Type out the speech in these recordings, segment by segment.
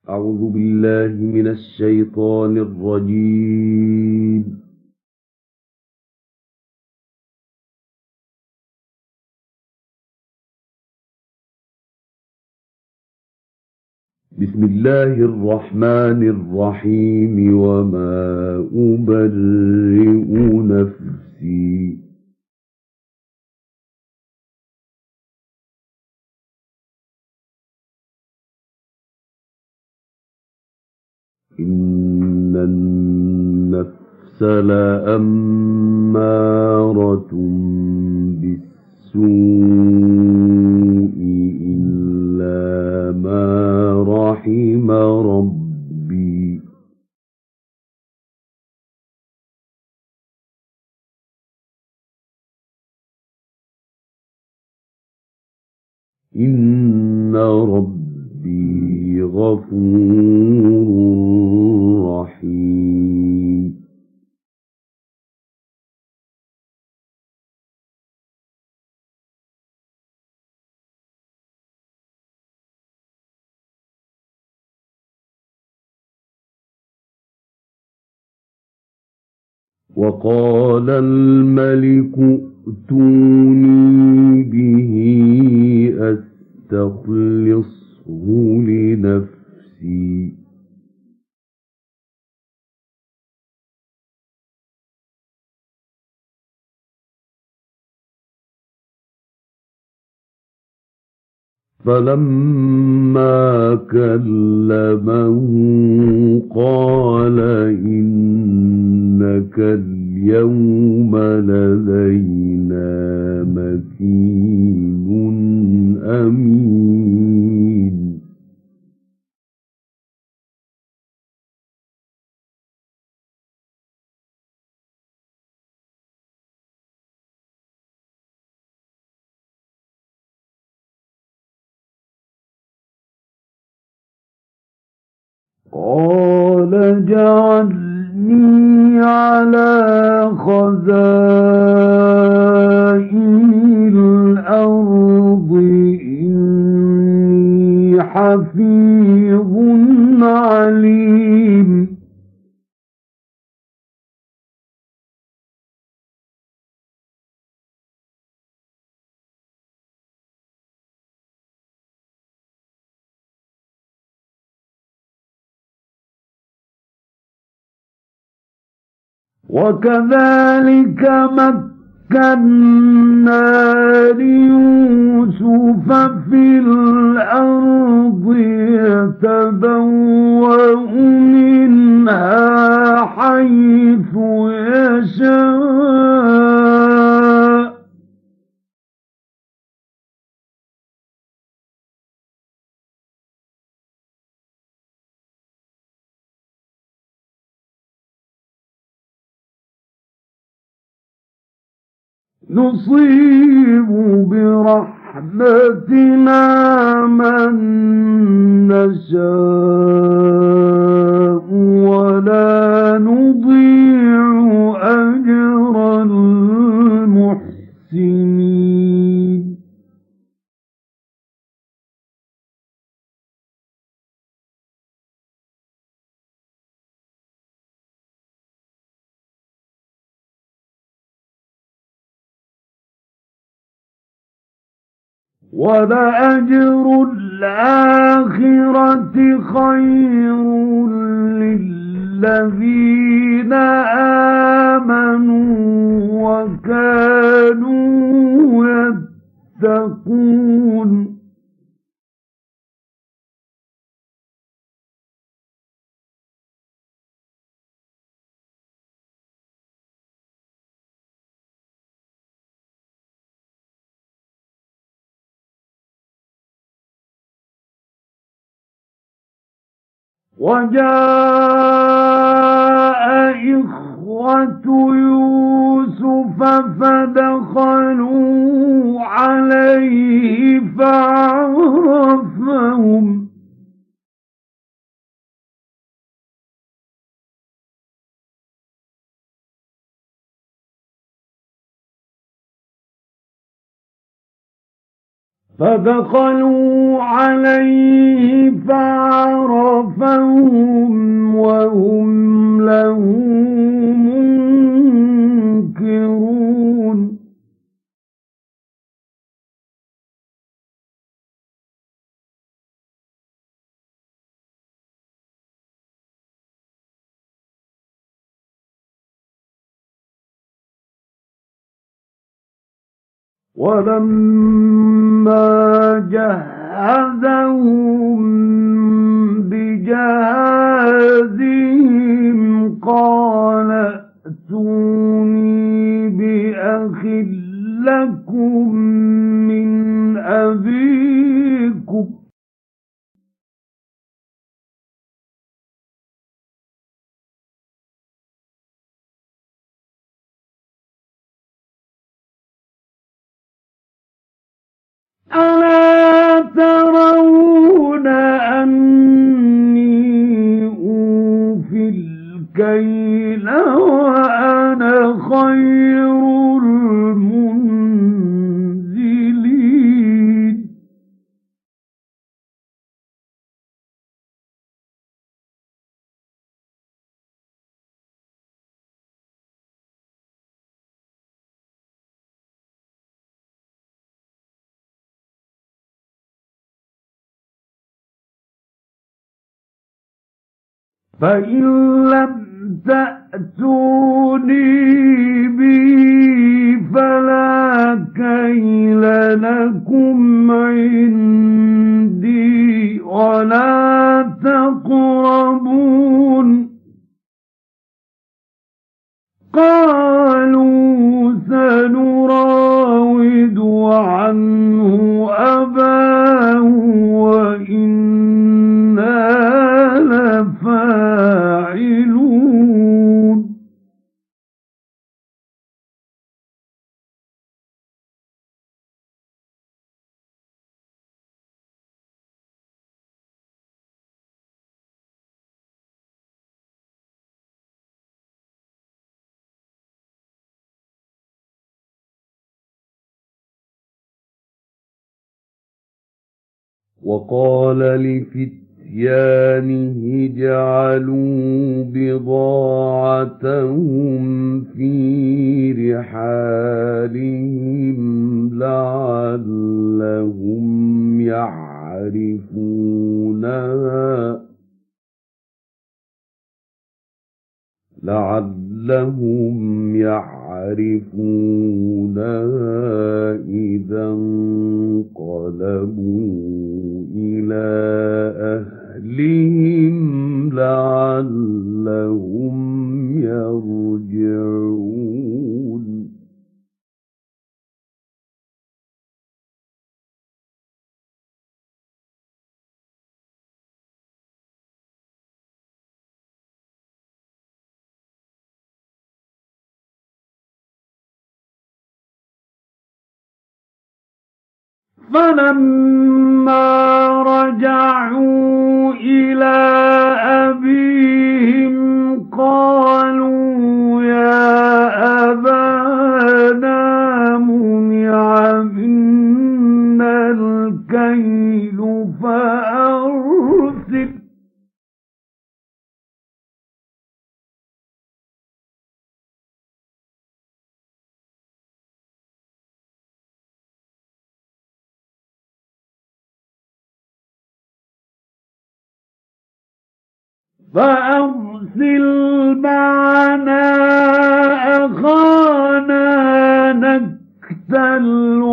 أعوذ بالله من الشيطان الرجيم. بسم الله الرحمن الرحيم. وما أبرئ نفسي إن النفس لأمارة بالسوء إلا ما رحم ربي. إن ربي غفور رحيم. وقال الملك ائتوني به أستخلصه لنفسي. فلما كلمه قال إنك اليوم لدينا مكين أمين. قال اجعلني على خزائن الأرض إني حفيظ عليم. وكذلك مكنا ليوسف في الأرض يتبوأ منها حيث يشاء. نصيب برحمتنا من نشاء ولا نضيع أجر المحسنين. ولأجر الآخرة خير للذين آمنوا وكانوا يتقون. وجاء إخوة يوسف فدخلوا عليه فعرفهم. فعرفهم خَلْفَهُمْ وَهُمْ لَهُ مُنكِرُونَ وَلَمَّا جَهَّزَهُم بِجَهَازِهِمْ قَالَ ائْتُونِي بِأَخٍ لَّكُم مِّنْ أَبِيكُمْ أَلَا تَرَوْنَ أَنِّي أُوفِي الْكَيْلَ وَأَنَا خَيْرُ الْمُنزِلِينَ فَإِن لَّمْ تَأْتُونِي بِهِ فَلَا كَيْلَ لَكُمْ عِندِي وَلَا تَقْرَبُونِ قَالُوا سَنُرَاوِدُ عَنْهُ أَبَاهُ وَإِنَّا لَفَاعِلُونَ وَقَالَ لِفِتْيَانِهِ اجْعَلُوا بِضَاعَتَهُمْ فِي رِحَالِهِمْ لَعَلَّهُمْ يَعْرِفُونَهَا إِذَا انقَلَبُوا إِلَىٰ أَهْلِهِمْ لَعَلَّهُمْ يَرْجِعُونَ فَلَمَّا رَجَعُوا إِلَىٰ أَبِيهِمْ قَالُوا يَا أَبَانَا مُنِعَ مِنَّا الْكَيْلُ فَأَرْسِلْ مَعَنَا أَخَانَا نَكْتَلْ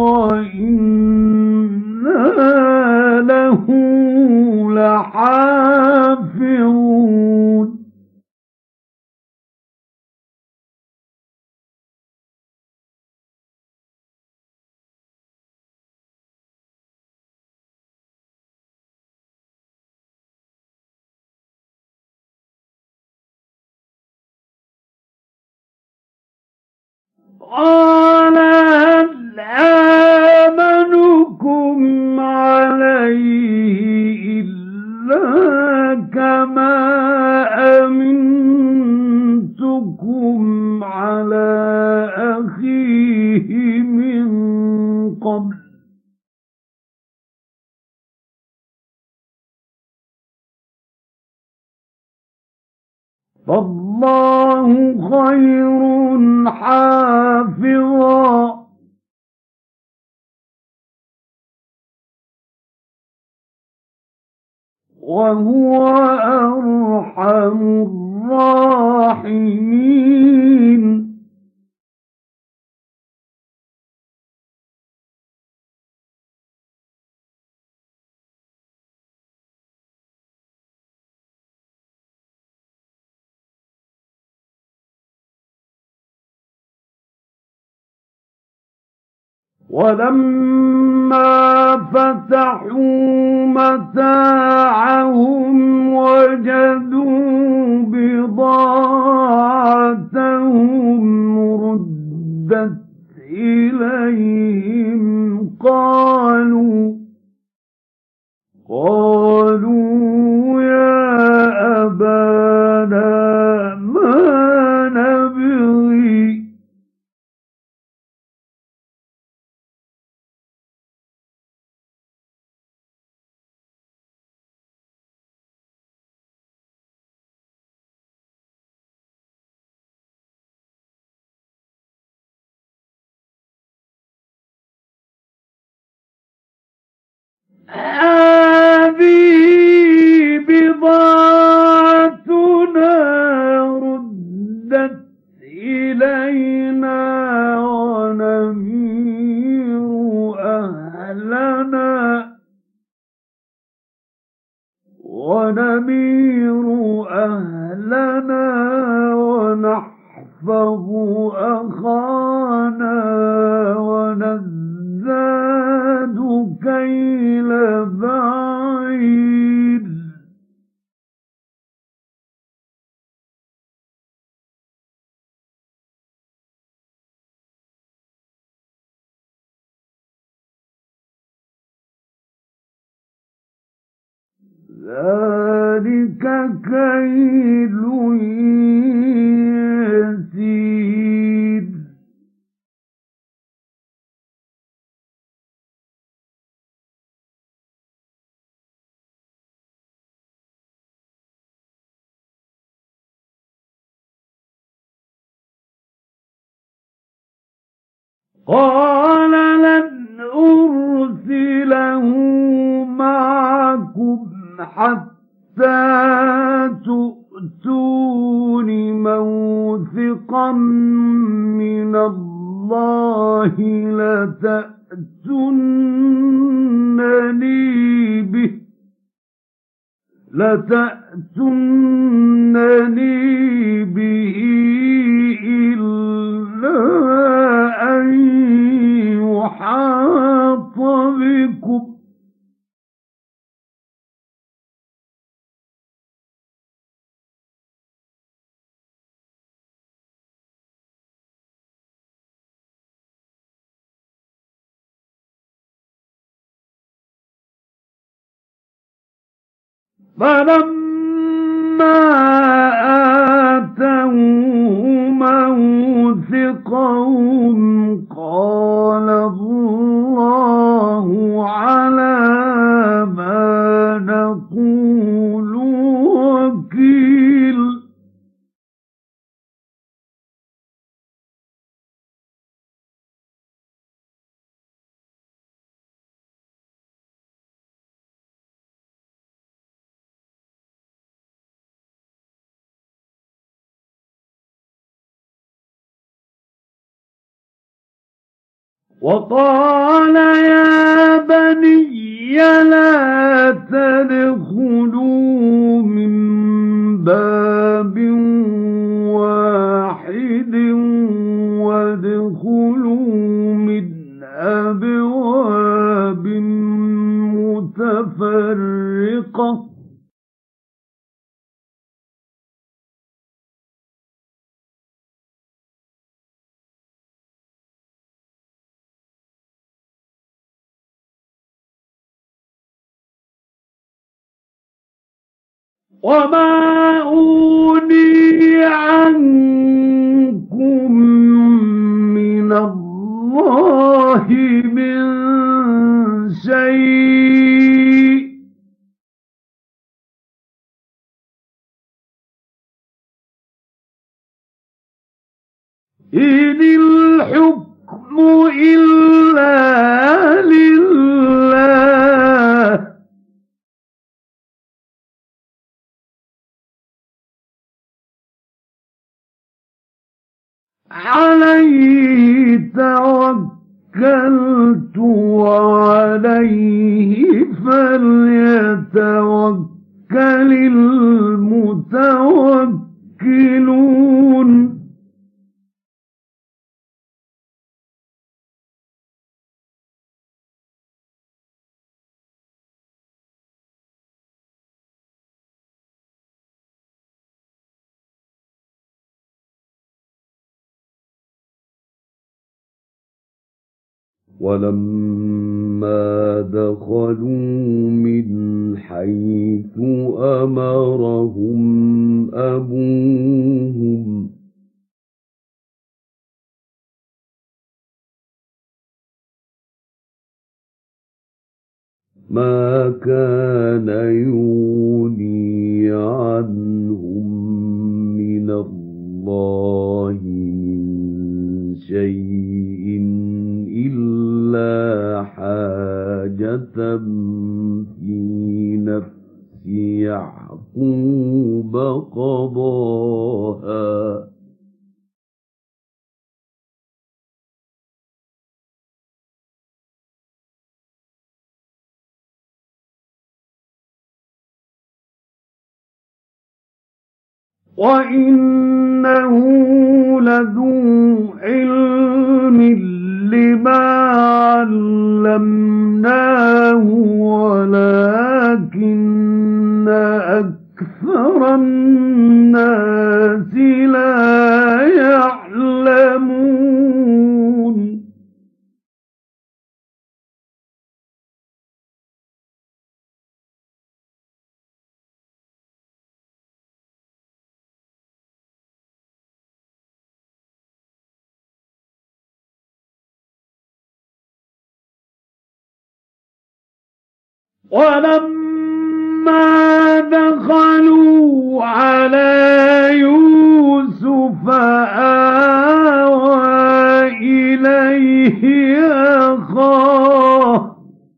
وَإِنَّا لَهُ لَحَافِظُونَ قَالَ هَلْ آمَنُكُمْ عَلَيْهِ إِلَّا كَمَا أَمِنتُكُمْ عَلَىٰ أَخِيهِ مِن قَبْلُ فالله خير حافظا وهو أرحم الراحمين. ولما فتحوا متاعهم وجدوا بضاعتهم ردت إليهم قالوا يا أبانا ما نبغي هذه بضاعتنا ردت إلينا ونمير أهلنا ونحفظ أخانا ونزداد كيل بعيد. ذلك كيل يسير. قال لن أرسله معكم حتى تؤتون موثقا من الله لتأتونني به إلا أن يحاط بكم فلما آتوا موثقهم قال الله على ما نقول وكيل. وقال يا بني لا تدخلوا من باب واحد وادخلوا من أبواب متفرقة وما أغني عنكم من الله من شيء إن الحكم إلا لله عليه توكلت وعليه فليتوكل المتوكلون ولما دخلوا من حيث أمرهم أبوهم ما كان يغني عنهم من الله من شيء إلا حاجة في نفس يعقوب قضاها وإنه لذو علم لما علمناه ولكن أكثر الناس لا يعلمون ولما دخلوا على يوسف آوى إليه أخاه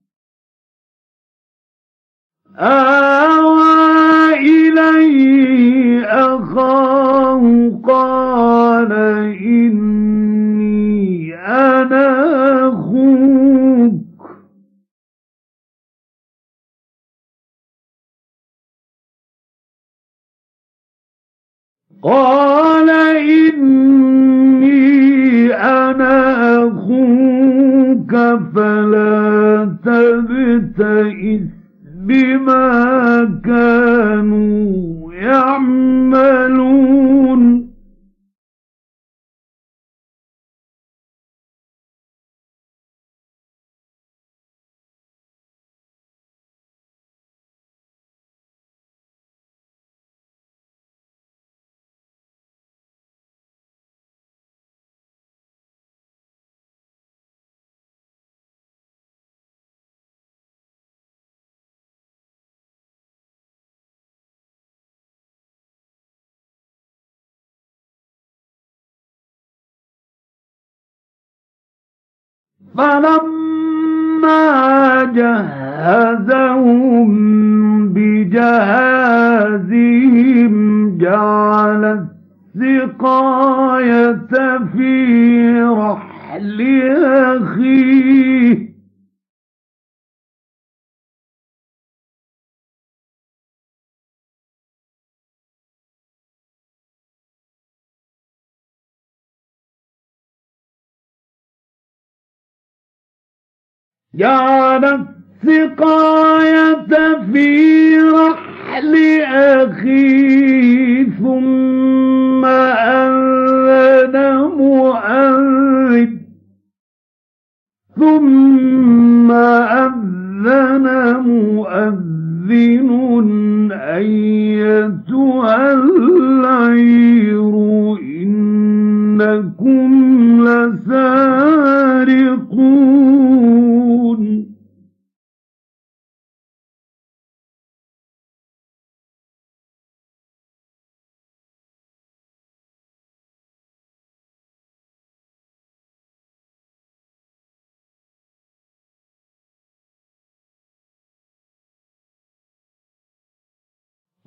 آوى إليه أخاه قال إني أنا أخوك قال إني أنا أخوك فلا تبتئس بما كانوا يعملون فلما جهزهم بجهازهم جعل السقاية في رحل أخيه جعل السقاية في رحل أخيه ثم أذن مؤذن أيتها العير إنكم لسارقون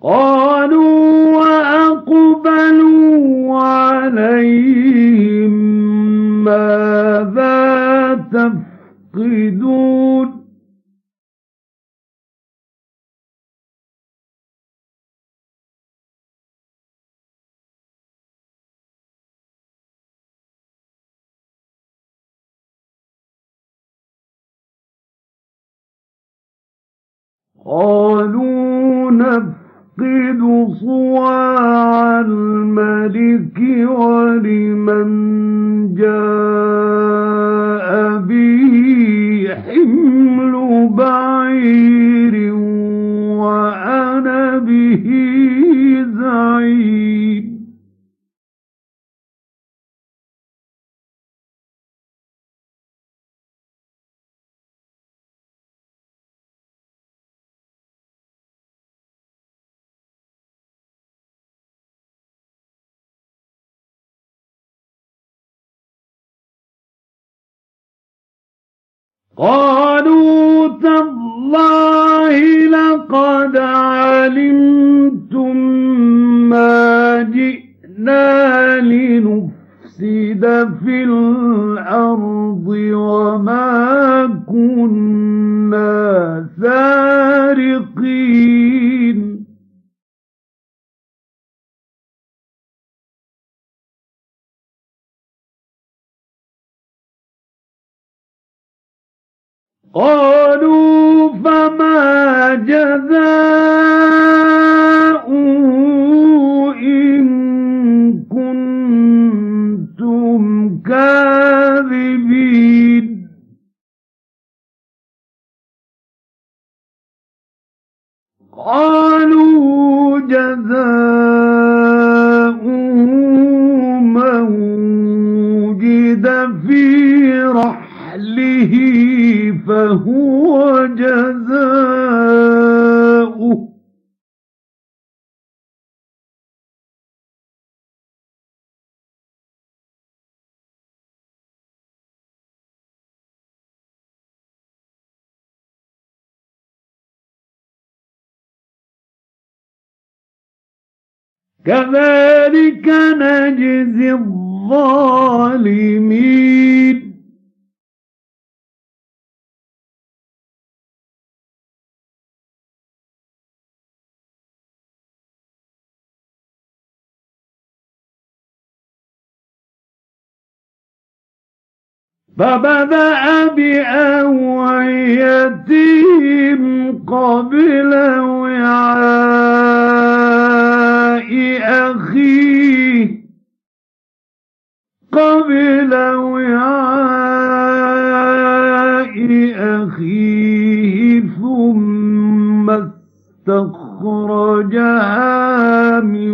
قالوا وأقبلوا عليهم ماذا تفقدون قالوا نفقد صواع الملك ولمن جاء به حمل بعير وأنا به زعيم قالوا تالله لقد علمتم ما جئنا لنفسد في الأرض وما كنا سارقين قالوا فما جزاؤه إن كنتم كاذبين قالوا جزاؤه من وجد في رحله فهو جزاؤه كذلك نجزي الظالمين فبدأ بأوعيتهم قبل وعاء أخيه ثم استخرجها من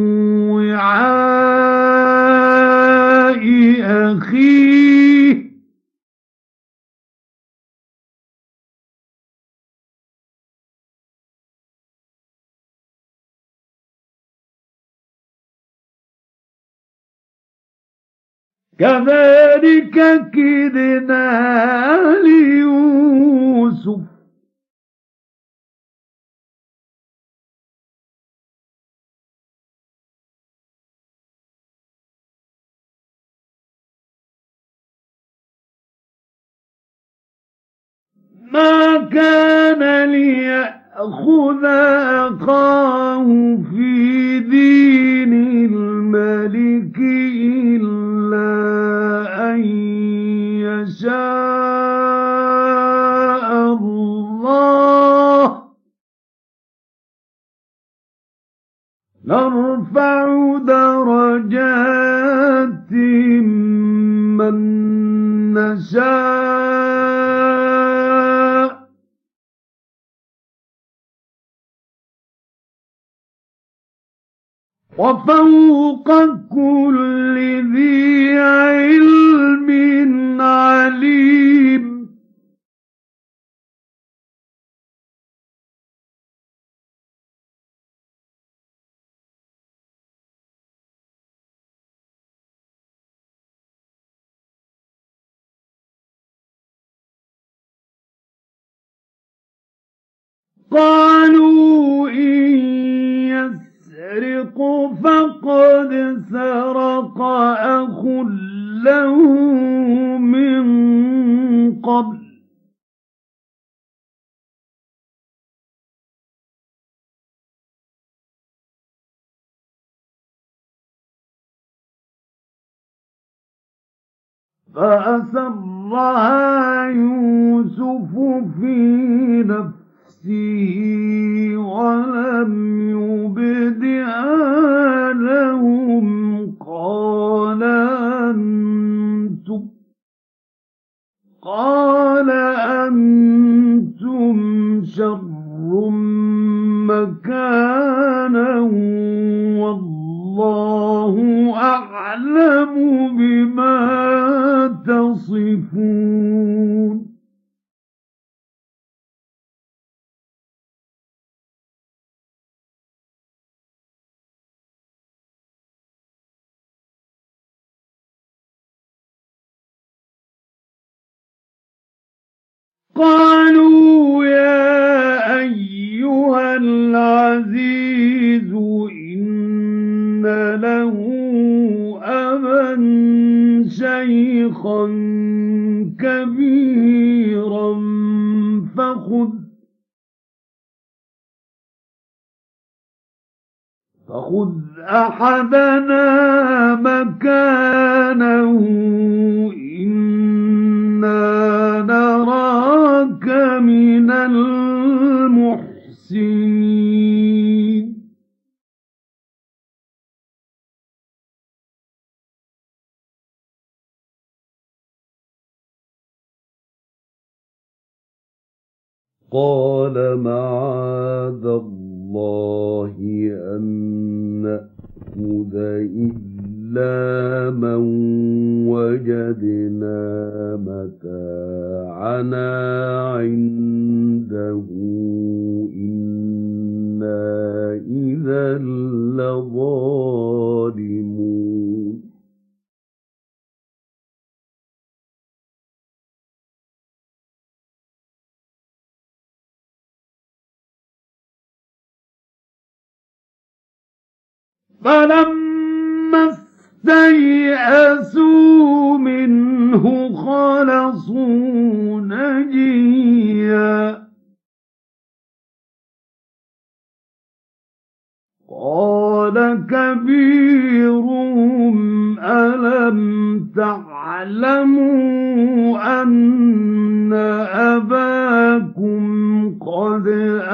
وعاء أخيه كذلك كدنا ليوسف ما كان ليأخذ أخاه في دين الملك إلا أن يشاء الله نرفع درجات من نشاء وفوق كل ذي علم عليم قالوا إن فأسرها يوسف في نفسه ولم يبدها لهم قال أنتم شر مكانا والله أعلم بما تصفون قالوا يا أيها العزيز إن له أبا شيخا كبيرا فخذ أحدنا مكانه إنا نراك من المحسنين قال معاذ الله أن نأخذ إلا من وجدنا متاعنا عنده إنا إذا لظالمون فلما استيئسوا منه خلصوا نجيا قال كبيرهم ألم تعلموا أن أباكم قد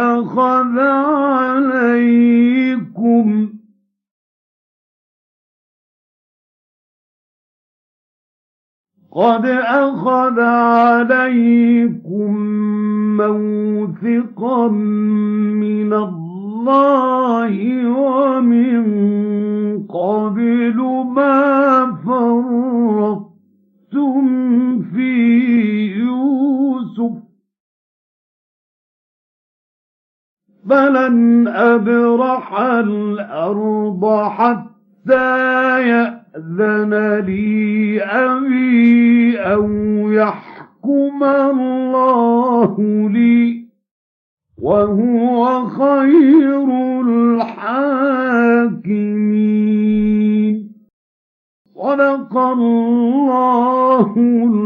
أخذ عليكم موثقا من الله ومن قبل ما فرطتم في يوسف فلن أبرح الأرض حتى يأذن لي أبي أو يحكم الله لي وهو خير الحاكمين صدق الله